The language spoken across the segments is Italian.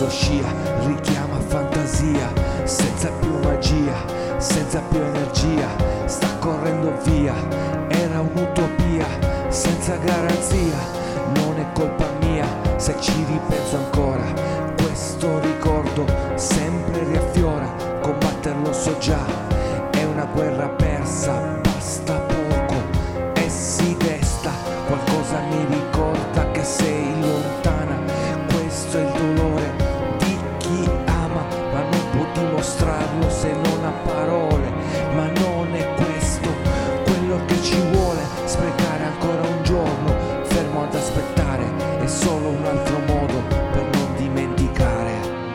sua scia richiama fantasia, senza più magia, senza più energia, sta correndo via, era un'utopia, senza garanzia, non è colpa mia se ci ripenso ancora, questo ricordo sempre riaffiora, combatterlo so già, è una guerra persa, basta poco e si desta, qualcosa mi ricorda che sei lontana, questo è il dolore di chi ama, ma non può dimostrarlo se non ha parole, ma non è questo quello che ci vuole, sprecare ancora un giorno, fermo ad aspettare, è solo un altro modo per non dimenticare.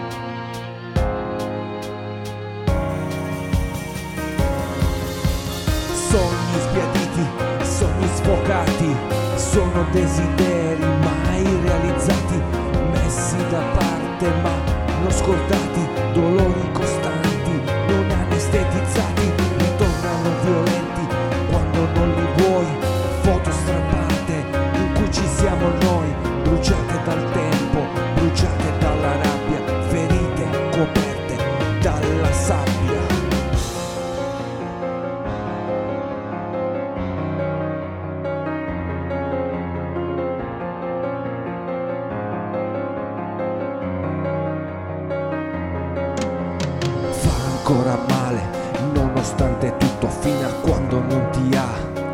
Sogni sbiaditi, sogni sfocati, sono desideri mai realizzati, messi da parte ma non scordati, dolori costanti, non anestetizzati, ritornano violenti quando non li vuoi, foto strappate in cui ci siamo noi, bruciate dal tempo, bruciate dalla rabbia, ferite coperte dalla sabbia. Ancora male, nonostante tutto, fino a quando non ti ha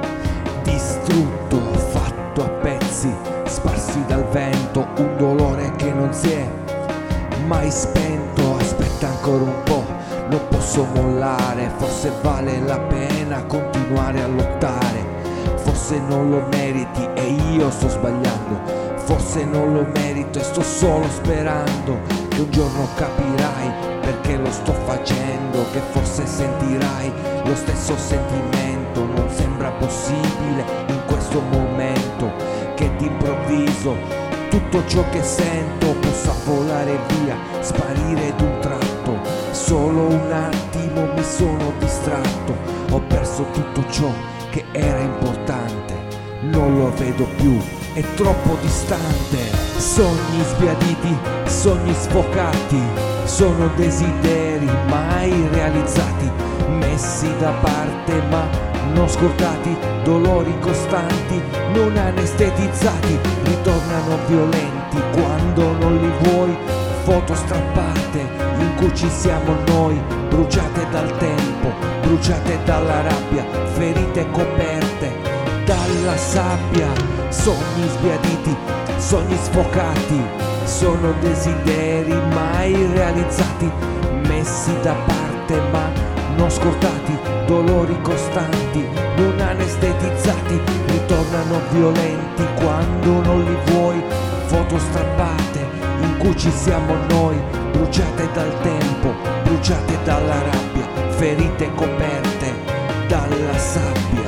distrutto, fatto a pezzi, sparsi dal vento, un dolore che non si è mai spento, aspetta ancora un po', non posso mollare, forse vale la pena continuare a lottare, forse non lo meriti e io sto sbagliando, forse non lo merito e sto solo sperando che un giorno capirai perché lo sto facendo, che forse sentirai lo stesso sentimento, non sembra possibile in questo momento che d'improvviso tutto ciò che sento possa volare via, sparire d'un tratto, solo un attimo mi sono distratto, ho perso tutto ciò che era importante, non lo vedo più, è troppo distante, sogni sbiaditi, sogni sfocati, sono desideri mai realizzati, messi da parte ma non scordati, dolori costanti, non anestetizzati, ritornano violenti quando non li vuoi, foto strappate in cui ci siamo noi, bruciate dal tempo, bruciate dalla rabbia, ferite coperte dalla sabbia, sogni sbiaditi, sogni sfocati, sono desideri mai realizzati, messi da parte ma non scordati, dolori costanti, non anestetizzati, ritornano violenti quando non li vuoi, foto strappate in cui ci siamo noi, bruciate dal tempo, bruciate dalla rabbia, ferite coperte dalla sabbia.